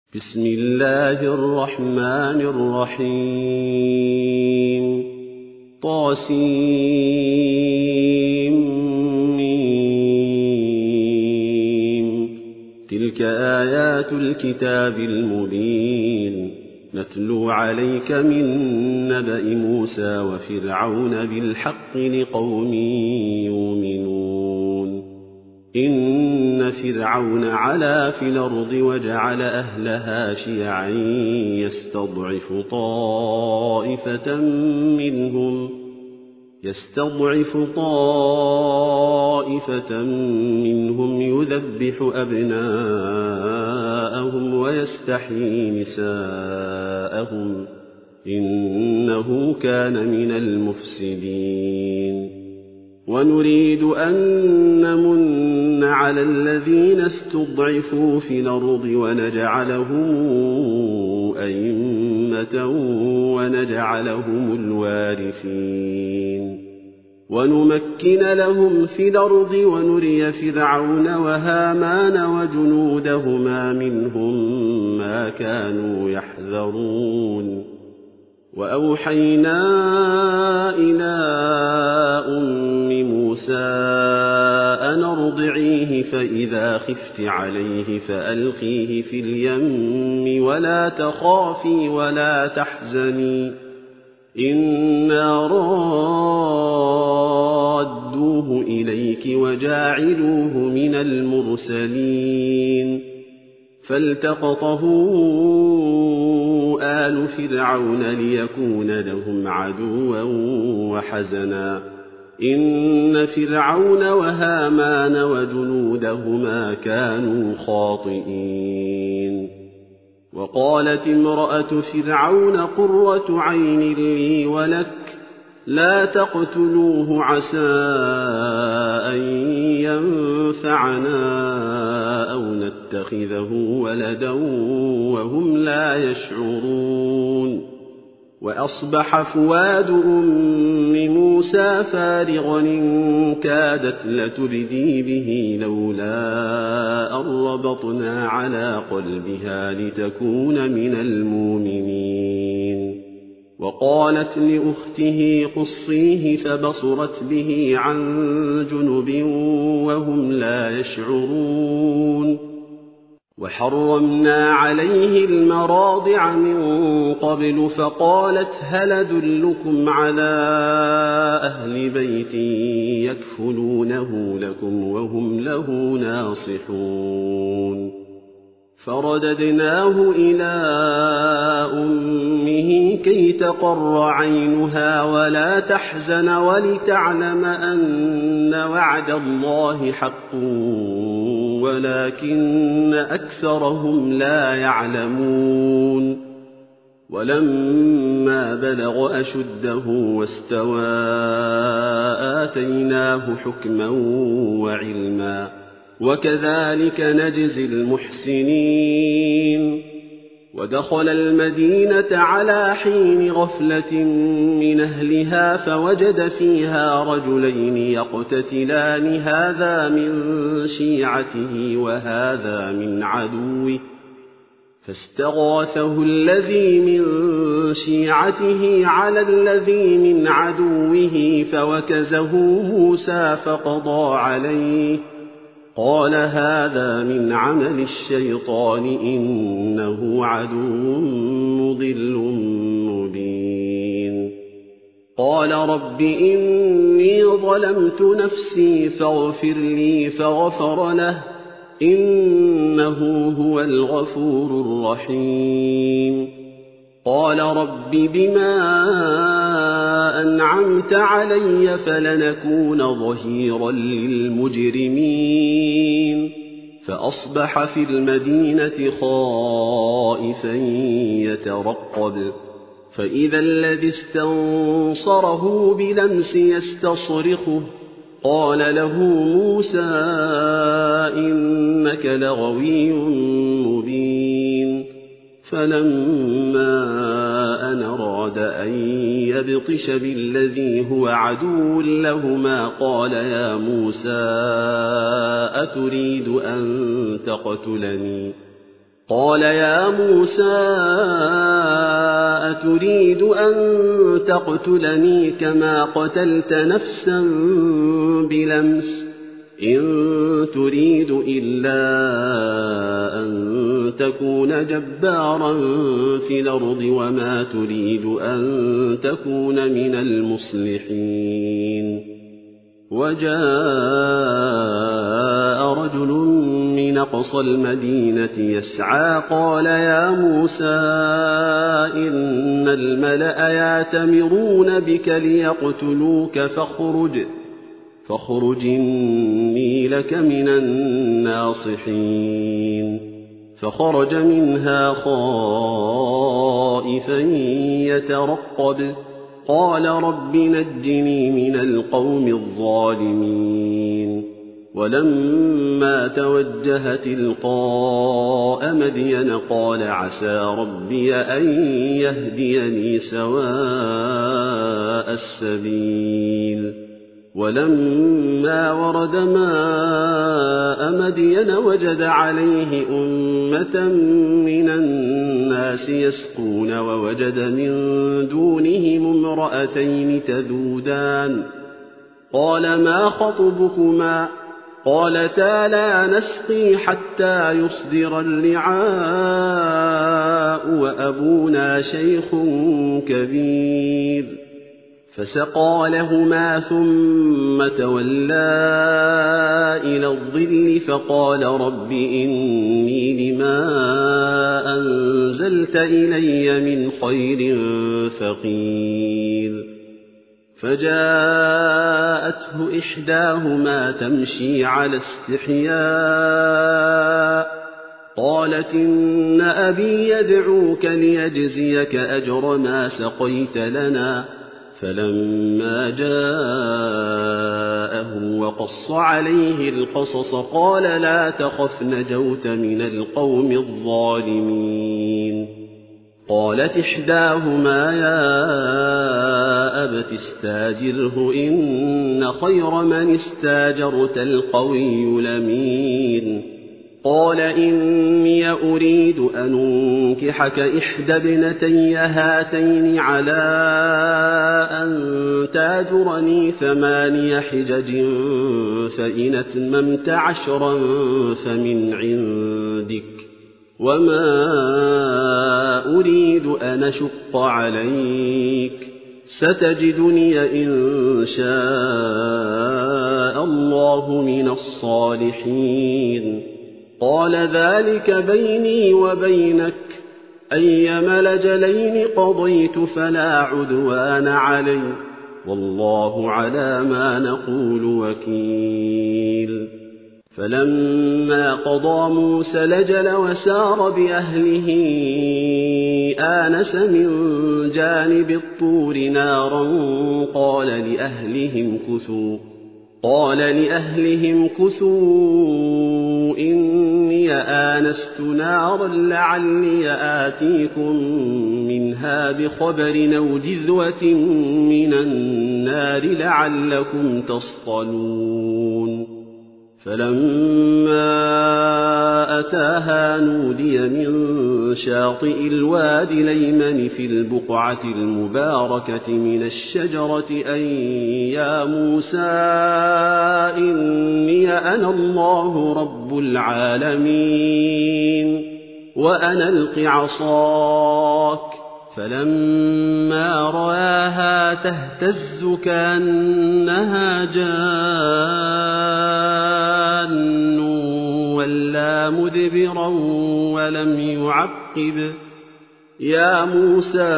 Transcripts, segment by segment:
بسم الله الرحمن الرحيم طاسيم تلك آيات الكتاب المبين نتلو عليك من نبأ موسى وفرعون بالحق لقوم يؤمنون إن فرعون علا في الأرض وجعل أهلها شيعا يستضعف طائفة منهم يذبح أبناءهم ويستحيي نساءهم إنه كان من المفسدين ونريد أن نمن على الذين استضعفوا في الأرض ونجعلهم أئمة ونجعلهم الوارثين ونمكن لهم في الأرض ونري فرعون وهامان وجنودهما منهم ما كانوا يحذرون وأوحينا إلى أم موسى أن ارضعيه فإذا خفت عليه فألقيه في اليم ولا تخافي ولا تحزني إنا رادوه إليك وجاعلوه من المرسلين فالتقطه آل فرعون ليكون لهم عدوا وحزنا إن فرعون وهامان وجنودهما كانوا خاطئين وقالت امرأة فرعون قرة عين لي ولك لا تقتلوه عسى أن ينفعنا أو نتخذه ولدا وهم لا يشعرون وأصبح فؤاد أم موسى فارغا إن كادت لتبدي به لولا أن ربطنا على قلبها لتكون من المؤمنين وقالت لأخته قصيه فبصرت به عن جنب وهم لا يشعرون وحرمنا عليه المراضع من قبل فقالت هل أدلكم على أهل بيت يكفلونه لكم وهم له ناصحون فرددناه إلى أمه كي تقر عينها ولا تحزن ولتعلم أن وعد الله حق ولكن أكثرهم لا يعلمون ولما بلغ أشده واستوى آتيناه حكما وعلما وكذلك نجزي المحسنين ودخل المدينة على حين غفلة من أهلها فوجد فيها رجلين يقتتلان هذا من شيعته وهذا من عدوه فاستغاثه الذي من شيعته على الذي من عدوه فوكزه موسى فقضى عليه قال هذا من عمل الشيطان إنه عدو مضل مبين قال رب إني ظلمت نفسي فاغفر لي فغفر له إنه هو الغفور الرحيم قال رب بما أنعمت علي فلنكون ظهيرا للمجرمين فأصبح في المدينة خائفا يترقب فإذا الذي استنصره بلمس يستصرخه قال له موسى إنك لغوي مبين فلما أن أراد أن يبطش بالذي هو عدو لهما قال يا موسى أتريد أن تقتلني قال يا موسى أتريد أن تقتلني كما قتلت نفسا بلمس إن تريد إلا أن تكون جبارا في الأرض وما تريد أن تكون من المصلحين وجاء رجل من أقصى المدينة يسعى قال يا موسى إن الملأ يأتمرون بك ليقتلوك فاخرج إني لك من الناصحين فخرج منها خائفا يترقب قال رب نجني من القوم الظالمين ولما توجه تلقاء مدين قال عسى ربي أن يهديني سواء السبيل ولما ورد ماء مدين وجد عليه أمة من الناس يسقون ووجد من دونهم امرأتين تذودان قال ما خطبكما قالتا لا نسقي حتى يصدر الرعاء وأبونا شيخ كبير فسقى لهما ثم تولى إلى الظل فقال رب إني لما أنزلت إلي من خير فقير فجاءته إحداهما تمشي على استحياء قالت إن أبي يدعوك ليجزيك أجر ما سقيت لنا فلما جاءه وقص عليه القصص قال لا تخف نجوت من القوم الظالمين قالت إحداهما يا أبت استاجره إن خير من استاجرت القوي الأمين قال إني أريد أن أنكحك إحدى ابنتي هاتين على أن تاجرني 8 حجج فإن أتممت 10 فمن عندك وما أريد أن أشق عليك ستجدني إن شاء الله من الصالحين قال ذلك بيني وبينك أيما الأجلين قضيت فلا عدوان علي والله على ما نقول وكيل فلما قضى موسى الأجل وسار بأهله آنس من جانب الطور نارا قال لأهلهم كثوا إني آنست نارا لعلي آتيكم منها بخبر أو جذوة من النار لعلكم تصطلون فلما أتاها نودي من شاطئ الوادي الأيمن في البقعة المباركة من الشجرة أن يا موسى إني أنا الله رب العالمين وأن ألق عصاك فلما رآها تهتز كأنها جان ولا مدبرا ولم يعقب يا موسى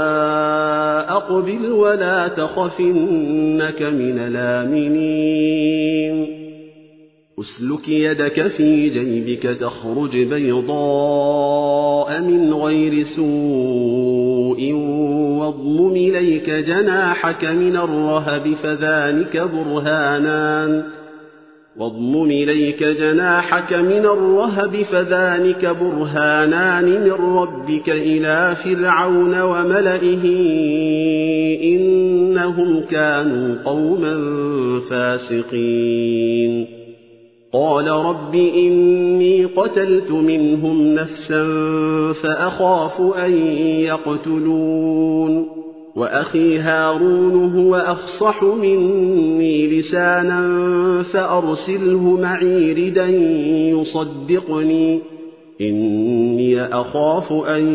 أقبل ولا تخف إنك من الآمنين أسلك يدك في جيبك تخرج بيضاء من غير سوء واضمم إليك جناحك من الرهب فذلك برهانان من ربك إلى فرعون وملئه إنهم كانوا قوما فاسقين قال رب إني قتلت منهم نفسا فأخاف أن يقتلون وأخي هارون هو أفصح مني لسانا فأرسله معي ردا يصدقني إني أخاف أن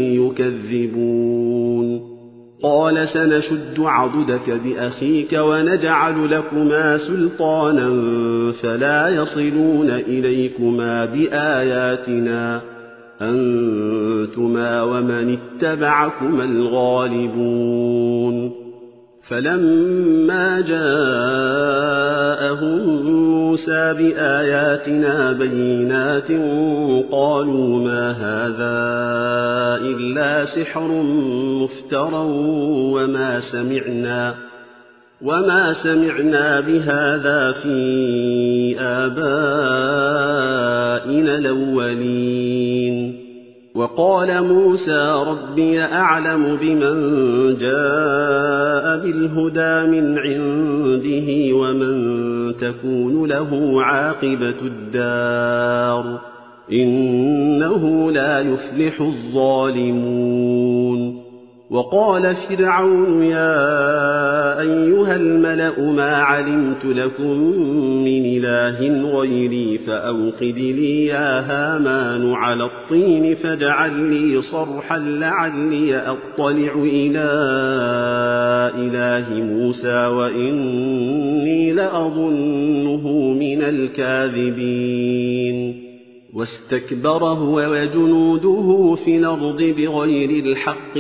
يكذبون قال سنشد عضدك بأخيك ونجعل لكما سلطانا فلا يصلون إليكما بآياتنا أنتما ومن اتبعكما الغالبون فلما جاءهم موسى بآياتنا بينات قالوا ما هذا إلا سحر مفترى وما سمعنا بهذا في آبائنا الأولين وقال موسى ربي أعلم بمن جاء بالهدى من عنده ومن تكون له عاقبة الدار إنه لا يفلح الظالمون وقال فرعون يا أيها الملأ ما علمت لكم من إله غيري فأوقد لي يا هامان على الطين فاجعل لي صرحا لعلي أطلع إلى إله موسى وإني لأظنه من الكاذبين واستكبر هو وجنوده في الأرض بغير الحق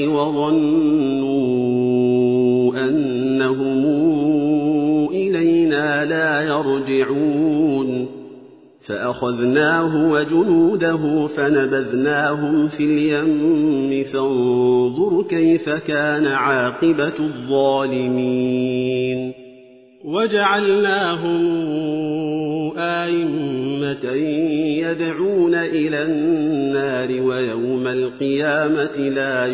وظنوا أنهم إلينا لا يرجعون فأخذناه وجنوده فنبذناهم في اليم فانظر كيف كان عاقبة الظالمين وجعلناهم أئمة يدعون إلى النار ويوم القيامة لا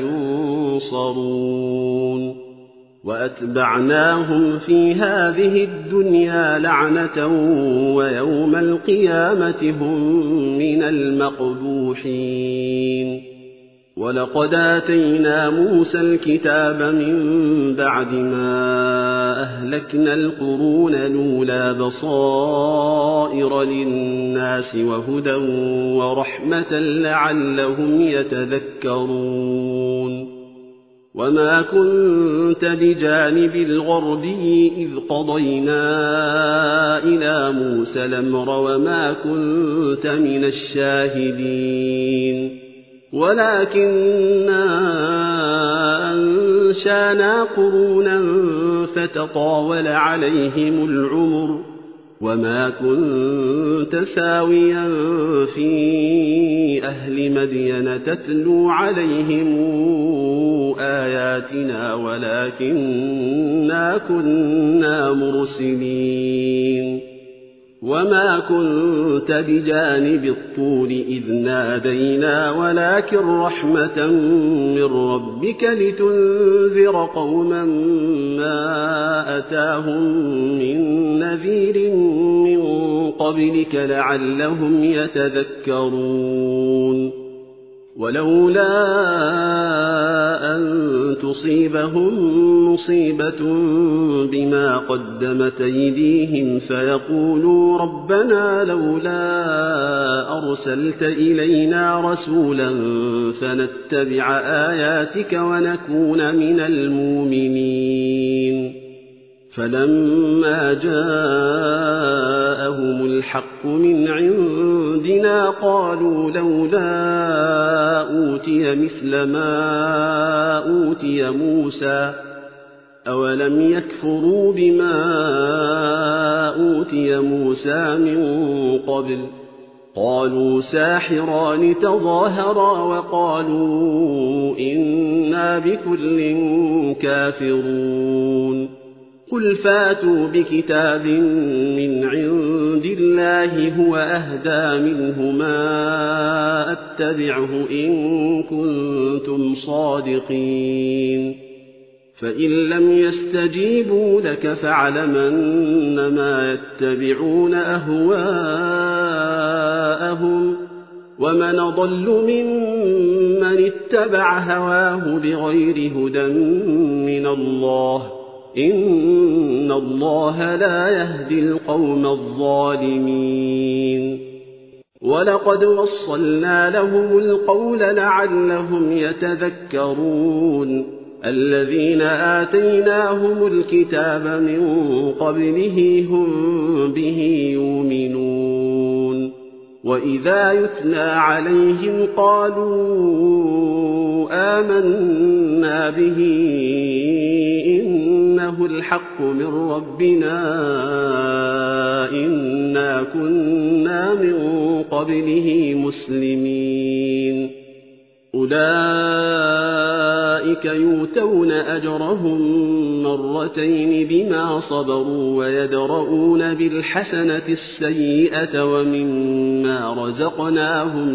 ينصرون وأتبعناهم في هذه الدنيا لعنة ويوم القيامة هم من المقبوحين ولقد آتينا موسى الكتاب من بعد ما أهلكنا القرون الأولى بصائر للناس وهدى ورحمة لعلهم يتذكرون وما كنت بجانب الغربي إذ قضينا إلى موسى الأمر وما كنت من الشاهدين ولكننا أنشأنا قرونا فتطاول عليهم العمر وما كنت ثاويا في أهل مدين تتلو عليهم آياتنا ولكننا كنا مرسلين وما كنت بجانب الطور إذ نادينا ولكن رحمة من ربك لتنذر قوما ما أتاهم من نذير من قبلك لعلهم يتذكرون ولولا أن تصيبهم مصيبة بما قدمت أيديهم فيقولوا ربنا لولا أرسلت إلينا رسولا فنتبع آياتك ونكون من المؤمنين فلما جاءهم الحق من عندنا قالوا لولا أوتي مثل ما أوتي موسى أولم يكفروا بما أوتي موسى من قبل قالوا ساحران تظاهرا وقالوا إنا بكل كافرون قل فاتوا بكتاب من عند الله هو أهدى منهما أتبعه إن كنتم صادقين فإن لم يستجيبوا لك فاعلم أنما يتبعون أهواءهم ومن أضل ممن اتبع هواه بغير هدى من الله إن الله لا يهدي القوم الظالمين ولقد وصلنا لهم القول لعلهم يتذكرون الذين آتيناهم الكتاب من قبله هم به يؤمنون وإذا يتلى عليهم قالوا آمنا به إنه الحق من ربنا إنا كنا من قبله مسلمين أولئك يؤتون أجرهم مرتين بما صبروا ويدرؤون بالحسنة السيئة ومما رزقناهم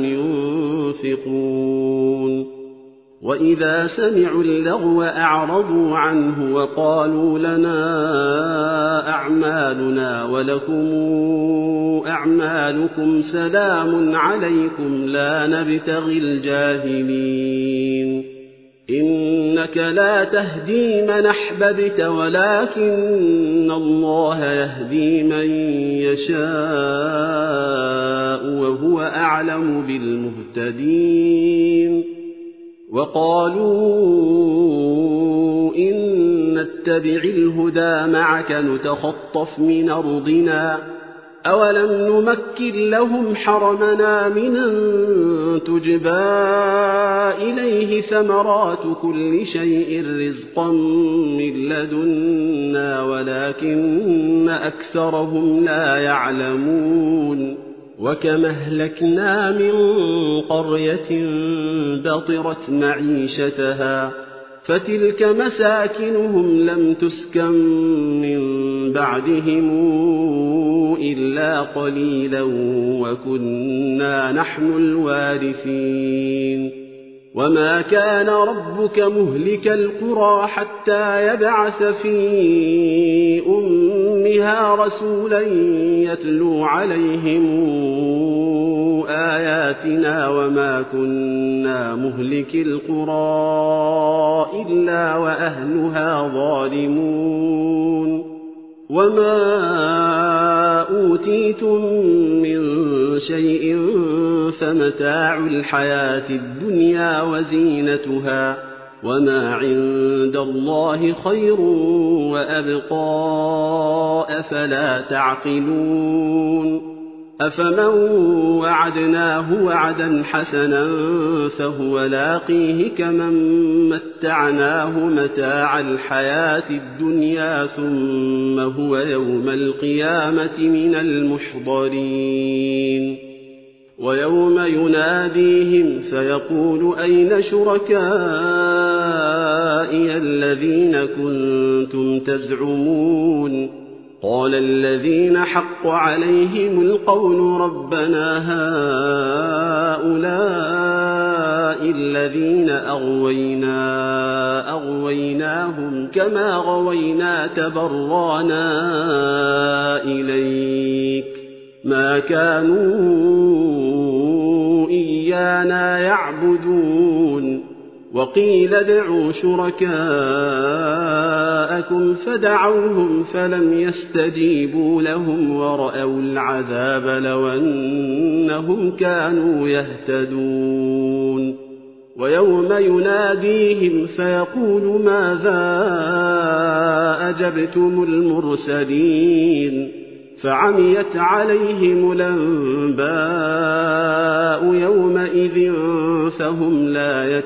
ينفقون وإذا سمعوا اللغو أعرضوا عنه وقالوا لنا أعمالنا ولكم أعمالكم سلام عليكم لا نبتغي الجاهلين إنك لا تهدي من أحببت ولكن الله يهدي من يشاء وهو أعلم بالمهتدين وقالوا إن نتبع الهدى معك نتخطف من أرضنا أولم نمكن لهم حرمنا من تجبى إليه ثمرات كل شيء رزقا من لدنا ولكن أكثرهم لا يعلمون وكما أهلكنا من قرية بطرت معيشتها فتلك مساكنهم لم تسكن من بعدهم إلا قليلا وكنا نحن الوارثين وما كان ربك مهلك القرى حتى يبعث في أمها رسولا يتلو عليهم آياتنا وما كنا مهلك القرى إلا وأهلها ظالمون وما أوتيتم من شيء فمتاع الحياة الدنيا وزينتها وما عند الله خير وأبقى أفلا تعقلون أفمن وعدناه وعدا حسنا فهو لاقيه كمن متعناه متاع الحياة الدنيا ثم هو يوم القيامة من المحضرين ويوم يناديهم فيقول أين شركائي الذين كنتم تزعمون قال الذين حق عليهم القول ربنا هؤلاء الذين أغويناهم كما غوينا تبرانا إليك ما كانوا إيانا يعبدون وقيل ادعوا شركاءكم فدعوهم فلم يستجيبوا لهم ورأوا العذاب لو أنهم كانوا يهتدون ويوم يناديهم فيقول ماذا أجبتم المرسلين فعميت عليهم الأنباء يومئذ فهم لا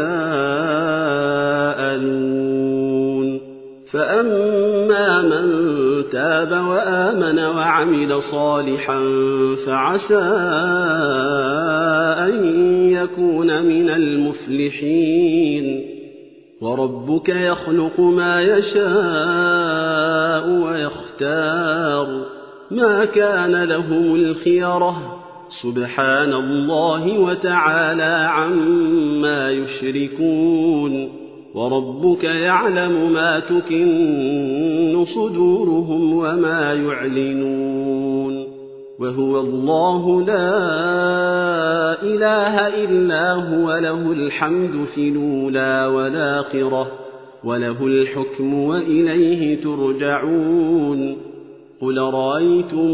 يتساءلون فأما من تاب وآمن وعمل صالحا فعسى أن يكون من المفلحين وربك يخلق ما يشاء ويختار ما كان لهم الخيرة سبحان الله وتعالى عما يشركون وربك يعلم ما تكن صدورهم وما يعلنون وهو الله لا إله إلا هو له الحمد في الأولى والآخرة وله الحكم وإليه ترجعون قل رأيتم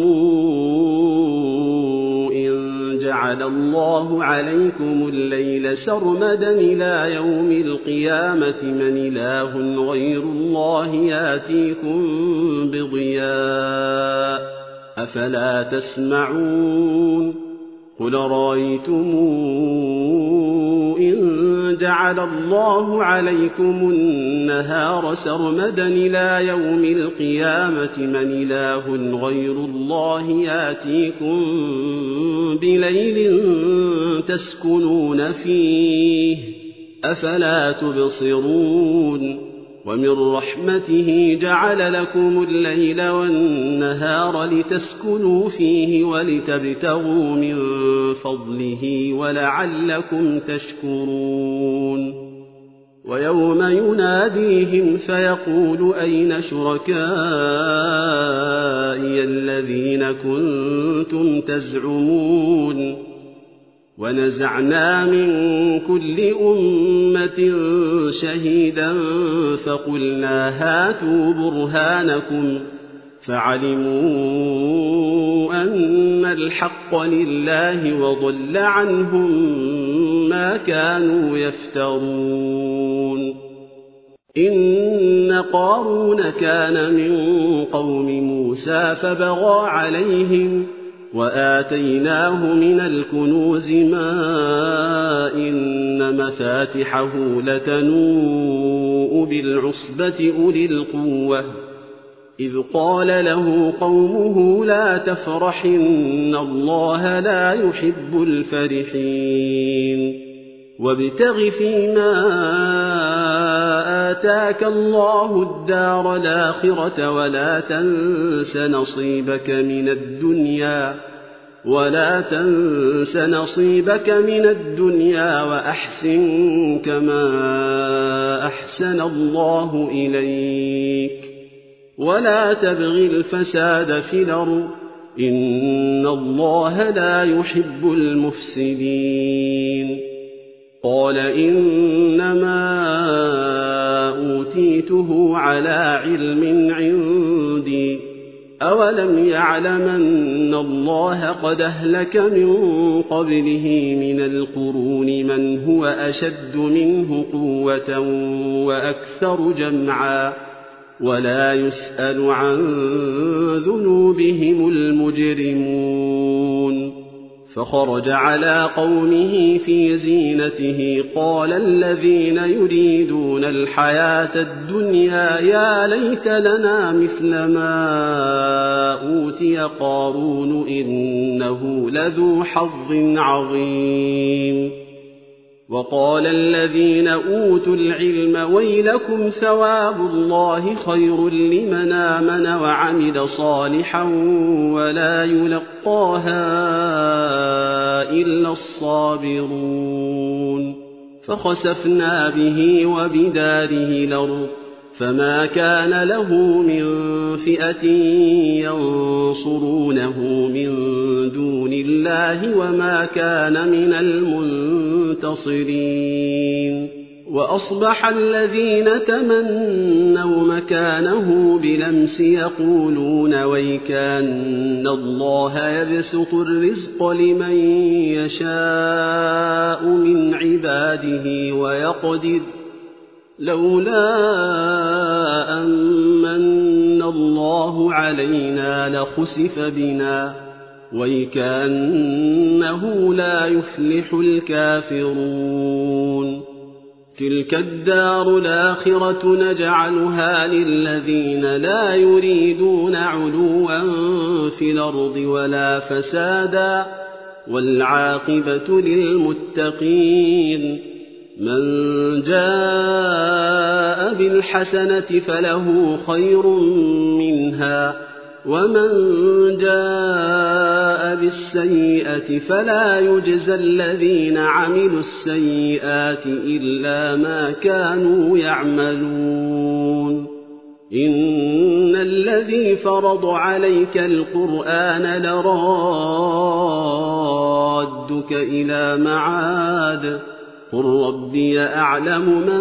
إن جعل الله عليكم الليل سرمدا إلى يوم القيامة من إله غير الله ياتيكم بضياء أفلا تسمعون قل رأيتم إن جعل الله عليكم النهار سرمدا إلى يوم القيامة من إله غير الله ياتيكم بليل تسكنون فيه أفلا تبصرون ومن رحمته جعل لكم الليل والنهار لتسكنوا فيه ولتبتغوا من فضله ولعلكم تشكرون ويوم يناديهم فيقول أين شركائي الذين كنتم تزعمون ونزعنا من كل أمة شهيدا فقلنا هاتوا برهانكم فعلموا أن الحق لله وضل عنهم ما كانوا يفترون إن قارون كان من قوم موسى فبغى عليهم وآتيناه من الكنوز ما إن مفاتحه لتنوء بالعصبة أولي القوة إذ قال له قومه لا تفرح إن الله لا يحب الفرحين وابتغ فيما آتاك الله الدار الآخرة ولا تنس نصيبك من الدنيا وأحسن كما أحسن الله إليك ولا تبغ الفساد في الأرض إن الله لا يحب المفسدين قال إنما أوتيته على علم عندي أولم يعلم أن الله قد أهلك من قبله من القرون من هو أشد منه قوة وأكثر جمعا ولا يسأل عن ذنوبهم المجرمون فخرج على قومه في زينته قال الذين يريدون الحياة الدنيا يا ليت لنا مثل ما أوتي قارون إنه لذو حظ عظيم وقال الذين أوتوا العلم ويلكم ثواب الله خير لمن آمن وعمل صالحا ولا يلقاها إلا الصابرون فخسفنا به وبداره الأرض فما كان له من فئة ينصرونه من دون الله وما كان من المنتصرين وأصبح الذين تمنوا مكانه بلمس يقولون ويكأن الله يبسط الرزق لمن يشاء من عباده ويقدر لولا أمن الله علينا لخسف بنا ويكأنه لا يفلح الكافرون تلك الدار الآخرة نجعلها للذين لا يريدون علوا في الأرض ولا فسادا والعاقبة للمتقين من جاء بالحسنة فله خير منها ومن جاء بالسيئة فلا يجزى الذين عملوا السيئات إلا ما كانوا يعملون إن الذي فرض عليك القرآن لرادك إلى معاد قل ربي أعلم من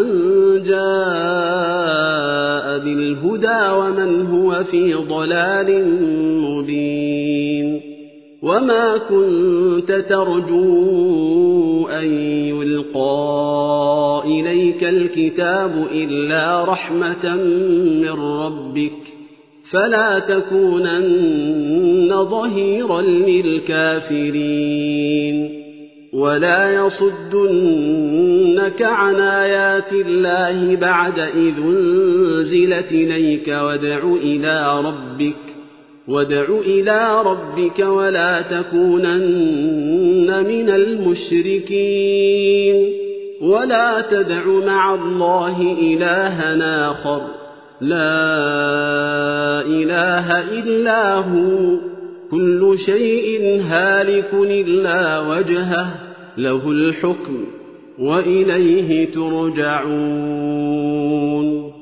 جاء بالهدى ومن هو في ضلال مبين وما كنت ترجو أن يلقى إليك الكتاب إلا رحمة من ربك فلا تكونن ظهيرا للكافرين ولا يصدنك عن آيات الله بعد إذ أنزلت إليك وادع إلى ربك ولا تكونن من المشركين ولا تدع مع الله إلها آخر لا إله إلا هو كل شيء هالك إلا وجهه له الحكم وإليه ترجعون